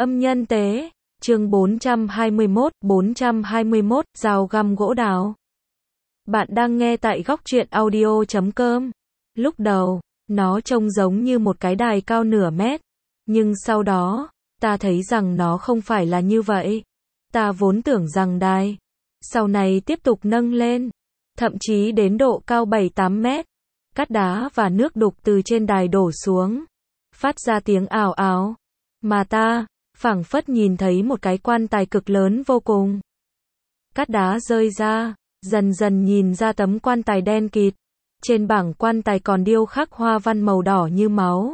Âm nhân tế, chương 421, dao găm gỗ đào. Bạn đang nghe tại góc truyện audio.com. Lúc đầu, nó trông giống như một cái đài cao nửa mét. Nhưng sau đó, ta thấy rằng nó không phải là như vậy. Ta vốn tưởng rằng đài, sau này tiếp tục nâng lên, thậm chí đến độ cao 7-8 mét. Cát đá và nước đục từ trên đài đổ xuống, phát ra tiếng ào ào. Mà ta, phảng phất nhìn thấy một cái quan tài cực lớn vô cùng. Cát đá rơi ra, dần dần nhìn ra tấm quan tài đen kịt. Trên bảng quan tài còn điêu khắc hoa văn màu đỏ như máu.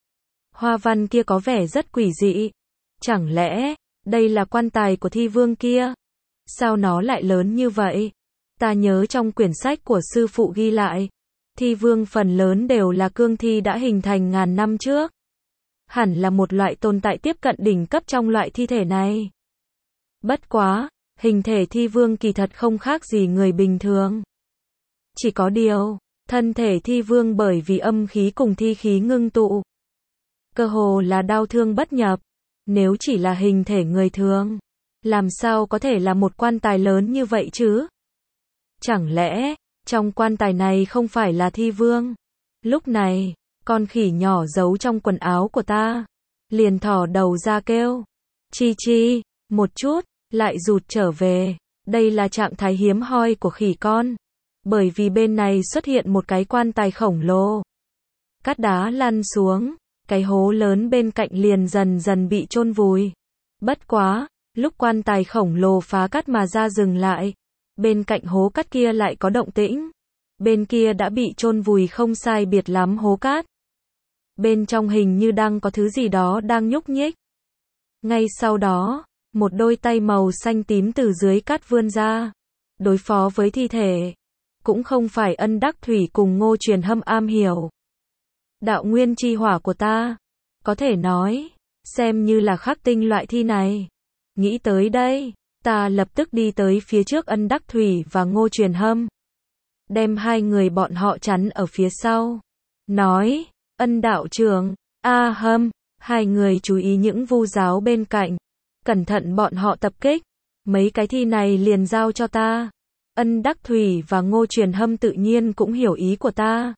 Hoa văn kia có vẻ rất quỷ dị. Chẳng lẽ, đây là quan tài của thi vương kia? Sao nó lại lớn như vậy? Ta nhớ trong quyển sách của sư phụ ghi lại, thi vương phần lớn đều là cương thi đã hình thành ngàn năm trước. Hẳn là một loại tồn tại tiếp cận đỉnh cấp trong loại thi thể này. Bất quá, hình thể thi vương kỳ thật không khác gì người bình thường. Chỉ có điều, thân thể thi vương bởi vì âm khí cùng thi khí ngưng tụ, cơ hồ là đau thương bất nhập. Nếu chỉ là hình thể người thường, làm sao có thể là một quan tài lớn như vậy chứ? Chẳng lẽ, trong quan tài này không phải là thi vương? Lúc này, con khỉ nhỏ giấu trong quần áo của ta, liền thò đầu ra kêu. Chi chi, một chút, lại rụt trở về. Đây là trạng thái hiếm hoi của khỉ con. Bởi vì bên này xuất hiện một cái quan tài khổng lồ. Cát đá lăn xuống, cái hố lớn bên cạnh liền dần dần bị chôn vùi. Bất quá, lúc quan tài khổng lồ phá cát mà ra dừng lại, bên cạnh hố cát kia lại có động tĩnh. Bên kia đã bị chôn vùi không sai biệt lắm hố cát. Bên trong hình như đang có thứ gì đó đang nhúc nhích. Ngay sau đó, một đôi tay màu xanh tím từ dưới cát vươn ra, đối phó với thi thể. Cũng không phải Ân Đắc Thủy cùng Ngô Truyền Hâm am hiểu. Đạo nguyên chi hỏa của ta, có thể nói, xem như là khắc tinh loại thi này. Nghĩ tới đây, ta lập tức đi tới phía trước Ân Đắc Thủy và Ngô Truyền Hâm. Đem hai người bọn họ chắn ở phía sau. Nói, Ân đạo trưởng, Hâm, hai người chú ý những vu giáo bên cạnh. Cẩn thận bọn họ tập kích. Mấy cái thi này liền giao cho ta. Ân Đắc Thủy và Ngô Truyền Hâm tự nhiên cũng hiểu ý của ta.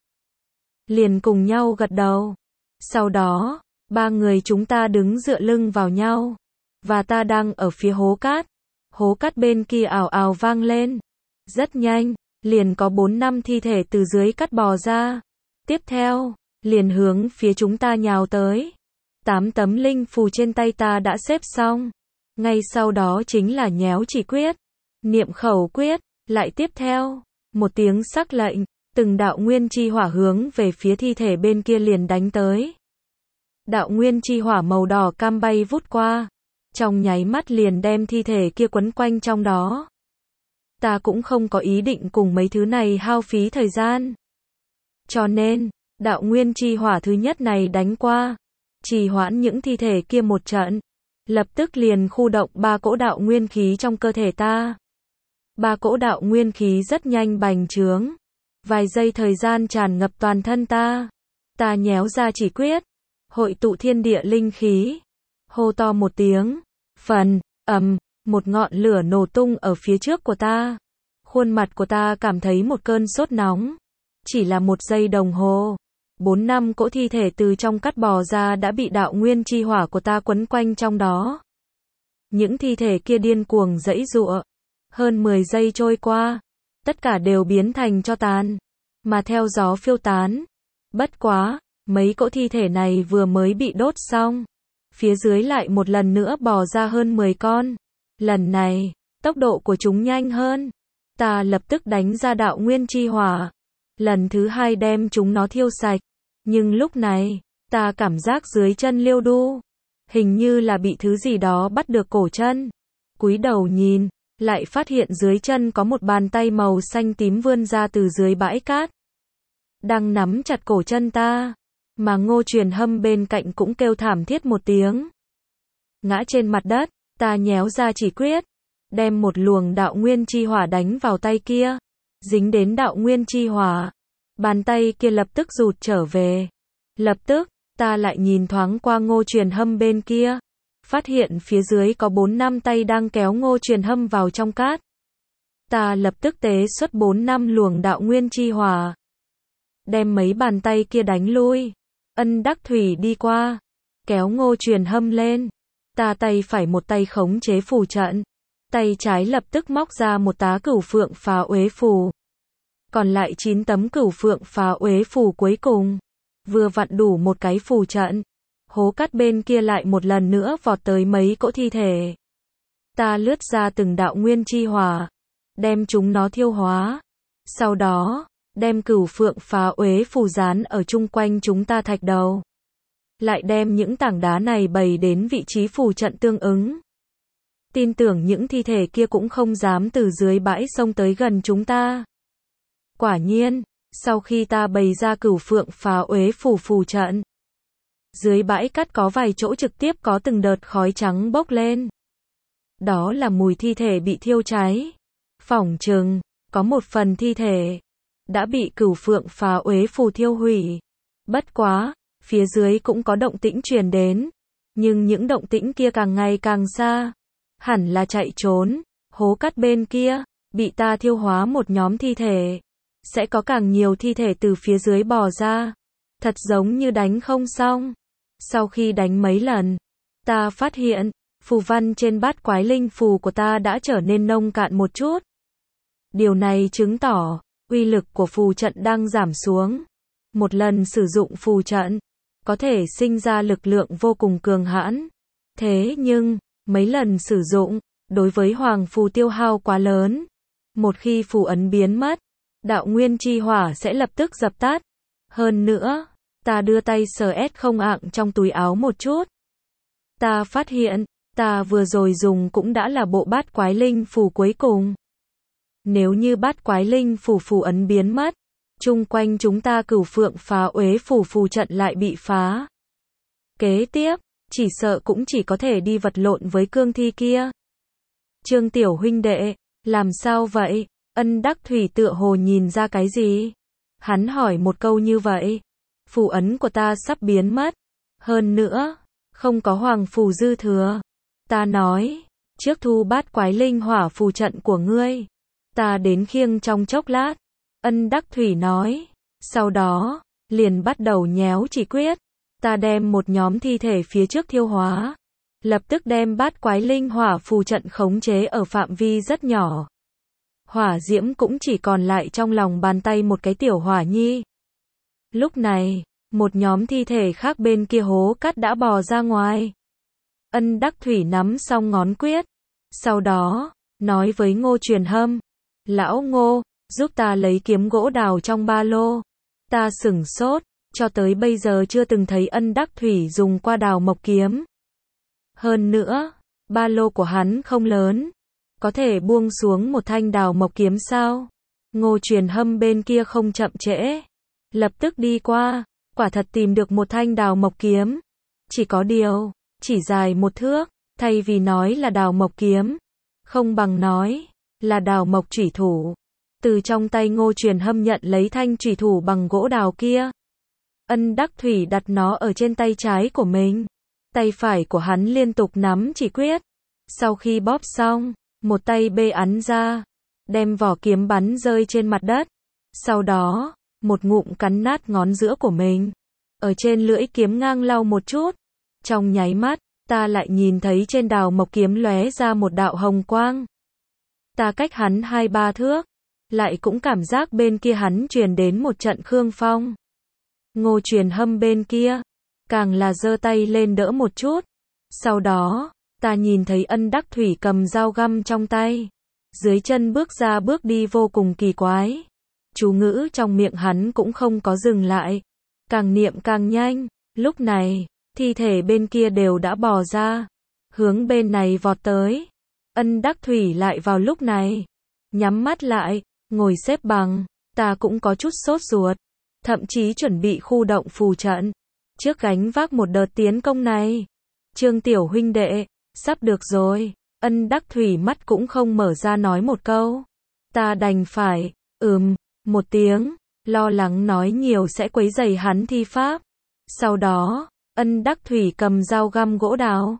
Liền cùng nhau gật đầu. Sau đó, ba người chúng ta đứng dựa lưng vào nhau. Và ta đang ở phía hố cát. Hố cát bên kia ào ào vang lên. Rất nhanh, liền có 4-5 thi thể từ dưới cát bò ra. Tiếp theo, liền hướng phía chúng ta nhào tới. 8 tấm linh phù trên tay ta đã xếp xong. Ngay sau đó chính là nhéo chỉ quyết, niệm khẩu quyết. Lại tiếp theo, một tiếng sắc lệnh, từng đạo nguyên chi hỏa hướng về phía thi thể bên kia liền đánh tới. Đạo nguyên chi hỏa màu đỏ cam bay vút qua, trong nháy mắt liền đem thi thể kia quấn quanh trong đó. Ta cũng không có ý định cùng mấy thứ này hao phí thời gian. Cho nên, đạo nguyên chi hỏa thứ nhất này đánh qua, trì hoãn những thi thể kia một trận, lập tức liền khu động 3 cỗ đạo nguyên khí trong cơ thể ta. 3 cỗ đạo nguyên khí rất nhanh bành trướng. Vài giây thời gian tràn ngập toàn thân ta. Ta nhéo ra chỉ quyết, hội tụ thiên địa linh khí. Hô to một tiếng, một ngọn lửa nổ tung ở phía trước của ta. Khuôn mặt của ta cảm thấy một cơn sốt nóng. Chỉ là 1 giây đồng hồ, 4-5 cỗ thi thể từ trong cát bò ra đã bị đạo nguyên chi hỏa của ta quấn quanh trong đó. Những thi thể kia điên cuồng giãy giụa. Hơn 10 giây trôi qua, tất cả đều biến thành tro tàn, mà theo gió phiêu tán. Bất quá, mấy cỗ thi thể này vừa mới bị đốt xong, phía dưới lại một lần nữa bò ra hơn 10 con. Lần này, tốc độ của chúng nhanh hơn. Ta lập tức đánh ra đạo nguyên chi hỏa. Lần thứ 2 đem chúng nó thiêu sạch. Nhưng lúc này, ta cảm giác dưới chân liêu đu. Hình như là bị thứ gì đó bắt được cổ chân. Cúi đầu nhìn, lại phát hiện dưới chân có một bàn tay màu xanh tím vươn ra từ dưới bãi cát. Đang nắm chặt cổ chân ta. Mà Ngô Truyền Hâm bên cạnh cũng kêu thảm thiết một tiếng. Ngã trên mặt đất, ta nhéo ra chỉ quyết. Đem một luồng đạo nguyên chi hỏa đánh vào tay kia. Dính đến đạo nguyên chi hỏa. Bàn tay kia lập tức rụt trở về. Lập tức, ta lại nhìn thoáng qua Ngô Truyền Hâm bên kia. phát hiện phía dưới có 4-5 tay đang kéo Ngô Truyền Hâm vào trong cát. Ta lập tức tế xuất 4-5 luồng đạo nguyên chi hỏa, đem mấy bàn tay kia đánh lui. Ân Đắc Thủy đi qua, kéo Ngô Truyền Hâm lên. Ta tay phải một tay khống chế phù trận, tay trái lập tức móc ra một tá Cửu Phượng Phá Uế phù. Còn lại 9 tấm Cửu Phượng Phá Uế phù cuối cùng, vừa vặn đủ một cái phù trận. Hố cát bên kia lại một lần nữa vọt tới mấy cỗ thi thể. Ta lướt ra từng đạo nguyên chi hỏa, đem chúng nó thiêu hóa. Sau đó, đem Cửu Phượng Phá Uế phù dán ở chung quanh chúng ta thạch đầu. Lại đem những tảng đá này bày đến vị trí phù trận tương ứng. Tin tưởng những thi thể kia cũng không dám từ dưới bãi sông tới gần chúng ta. Quả nhiên, sau khi ta bày ra Cửu Phượng Phá Uế phù trận, dưới bãi cát có vài chỗ trực tiếp có từng đợt khói trắng bốc lên. Đó là mùi thi thể bị thiêu cháy. Phỏng chừng, có một phần thi thể đã bị Cửu Phượng Phá Uế phù thiêu hủy. Bất quá, phía dưới cũng có động tĩnh truyền đến, nhưng những động tĩnh kia càng ngày càng xa, hẳn là chạy trốn. Hố cát bên kia bị ta thiêu hóa một nhóm thi thể, sẽ có càng nhiều thi thể từ phía dưới bò ra, thật giống như đánh không xong. Sau khi đánh mấy lần, ta phát hiện phù văn trên bát quái linh phù của ta đã trở nên nông cạn một chút. Điều này chứng tỏ uy lực của phù trận đang giảm xuống. Một lần sử dụng phù trận có thể sinh ra lực lượng vô cùng cường hãn. Thế nhưng, mấy lần sử dụng, đối với hoàng phù tiêu hao quá lớn. Một khi phù ấn biến mất, đạo nguyên chi hỏa sẽ lập tức dập tắt. Hơn nữa, ta đưa tay sờ không ạng trong túi áo một chút. Ta phát hiện, ta vừa rồi dùng cũng đã là bộ bát quái linh phù cuối cùng. Nếu như bát quái linh phù ấn biến mất, chung quanh chúng ta Cửu Phượng Phá Uế phù trận lại bị phá. Kế tiếp, chỉ sợ cũng chỉ có thể đi vật lộn với cương thi kia. Trương tiểu huynh đệ, làm sao vậy? Ân Đắc Thủy tựa hồ nhìn ra cái gì? Hắn hỏi một câu như vậy. Phù ấn của ta sắp biến mất. Hơn nữa, không có hoàng phù dư thừa. Ta nói, trước thu bát quái linh hỏa phù trận của ngươi, ta đến khiêng trong chốc lát. Ân Đắc Thủy nói. Sau đó, liền bắt đầu nhéo chỉ quyết. Ta đem một nhóm thi thể phía trước thiêu hóa. Lập tức đem bát quái linh hỏa phù trận khống chế ở phạm vi rất nhỏ. Hỏa diễm cũng chỉ còn lại trong lòng bàn tay một cái tiểu hỏa nhi. Lúc này, một nhóm thi thể khác bên kia hố cát đã bò ra ngoài. Ân Đắc Thủy nắm xong ngón quyết. Sau đó, nói với Ngô Truyền Hâm. Lão Ngô, giúp ta lấy kiếm gỗ đào trong ba lô. Ta sửng sốt, cho tới bây giờ chưa từng thấy Ân Đắc Thủy dùng qua đào mộc kiếm. Hơn nữa, ba lô của hắn không lớn, có thể buông xuống một thanh đào mộc kiếm sao? Ngô Truyền Hâm bên kia không chậm trễ, lập tức đi qua, quả thật tìm được một thanh đào mộc kiếm. Chỉ có điều, chỉ dài 1 thước, thay vì nói là đào mộc kiếm, không bằng nói là đào mộc chủy thủ. Từ trong tay Ngô Truyền Hâm nhận lấy thanh chủy thủ bằng gỗ đào kia. Ân Đắc Thủy đặt nó ở trên tay trái của mình. Tay phải của hắn liên tục nắm chỉ quyết. Sau khi bóp xong, một tay bê ấn ra, đem vỏ kiếm bắn rơi trên mặt đất. Sau đó, một ngụm cắn nát ngón giữa của mình. Ở trên lưỡi kiếm ngang lau một chút. Trong nháy mắt, ta lại nhìn thấy trên đào mộc kiếm lóe ra một đạo hồng quang. Ta cách hắn 2-3 thước, lại cũng cảm giác bên kia hắn truyền đến một trận khương phong. Ngô Truyền Hâm bên kia, càng là giơ tay lên đỡ một chút. Sau đó, ta nhìn thấy Ân Đắc Thủy cầm dao găm trong tay. Dưới chân bước ra bước đi vô cùng kỳ quái. Chú ngữ trong miệng hắn cũng không có dừng lại. Càng niệm càng nhanh. Lúc này, thi thể bên kia đều đã bò ra. Hướng bên này vọt tới. Ân Đắc Thủy lại vào lúc này. Nhắm mắt lại, ngồi xếp bằng. Ta cũng có chút sốt ruột. Thậm chí chuẩn bị khu động phù trận. Trước gánh vác một đợt tiến công này. Trương tiểu huynh đệ, sắp được rồi. Ân Đắc Thủy mắt cũng không mở ra nói một câu. Ta đành phải, một tiếng, lo lắng nói nhiều sẽ quấy rầy hắn thi pháp. Sau đó, Ân Đắc Thủy cầm dao găm gỗ đào.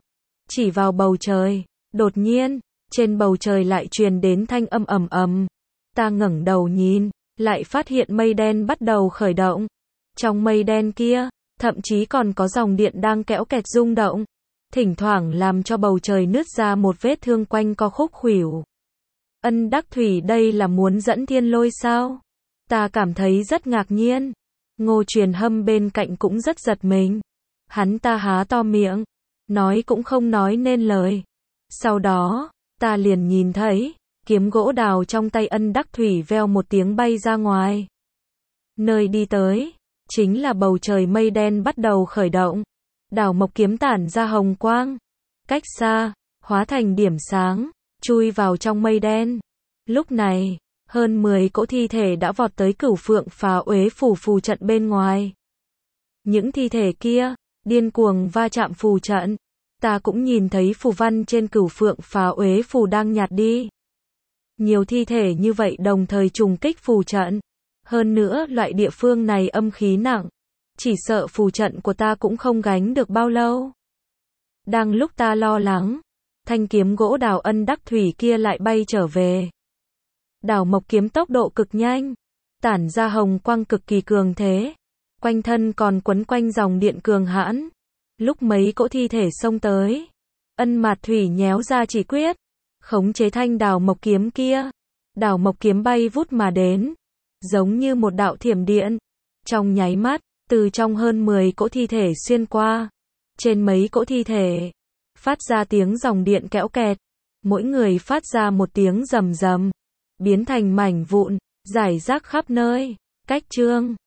chỉ vào bầu trời. Đột nhiên, trên bầu trời lại truyền đến thanh âm ầm ầm. Ta ngẩng đầu nhìn, lại phát hiện mây đen bắt đầu khởi động. Trong mây đen kia, thậm chí còn có dòng điện đang kéo kẹt rung động, thỉnh thoảng làm cho bầu trời nứt ra một vết thương quanh co khúc khuỷu. Ân Đắc Thủy đây là muốn dẫn thiên lôi sao? Ta cảm thấy rất ngạc nhiên. Ngô Truyền Hâm bên cạnh cũng rất giật mình. Hắn ta há to miệng, nói cũng không nói nên lời. Sau đó, ta liền nhìn thấy, kiếm gỗ đào trong tay Ân Đắc Thủy veo một tiếng bay ra ngoài. Nơi đi tới, chính là bầu trời mây đen bắt đầu khởi động. Đào mộc kiếm tản ra hồng quang. Cách xa, hóa thành điểm sáng, chui vào trong mây đen. Lúc này, hơn 10 cỗ thi thể đã vọt tới Cửu Phượng Phá Uế phù trận bên ngoài. Những thi thể kia, điên cuồng va chạm phù trận. Ta cũng nhìn thấy phù văn trên Cửu Phượng Phá Uế phù đang nhạt đi. Nhiều thi thể như vậy đồng thời trùng kích phù trận. Hơn nữa loại địa phương này âm khí nặng. Chỉ sợ phù trận của ta cũng không gánh được bao lâu. Đang lúc ta lo lắng, thanh kiếm gỗ đào Ân Đắc Thủy kia lại bay trở về. Đào mộc kiếm tốc độ cực nhanh, tản ra hồng quang cực kỳ cường thế. Quanh thân còn quấn quanh dòng điện cường hãn. Lúc mấy cỗ thi thể xông tới, Ân Mạt Thủy nhéo ra chỉ quyết, khống chế thanh đào mộc kiếm kia. Đào mộc kiếm bay vút mà đến, giống như một đạo thiểm điện. Trong nháy mắt, từ trong hơn 10 cỗ thi thể xuyên qua. Trên mấy cỗ thi thể, phát ra tiếng dòng điện kéo kẹt. Mỗi người phát ra một tiếng rầm rầm, biến thành mảnh vụn, rải rác khắp nơi. Cách chương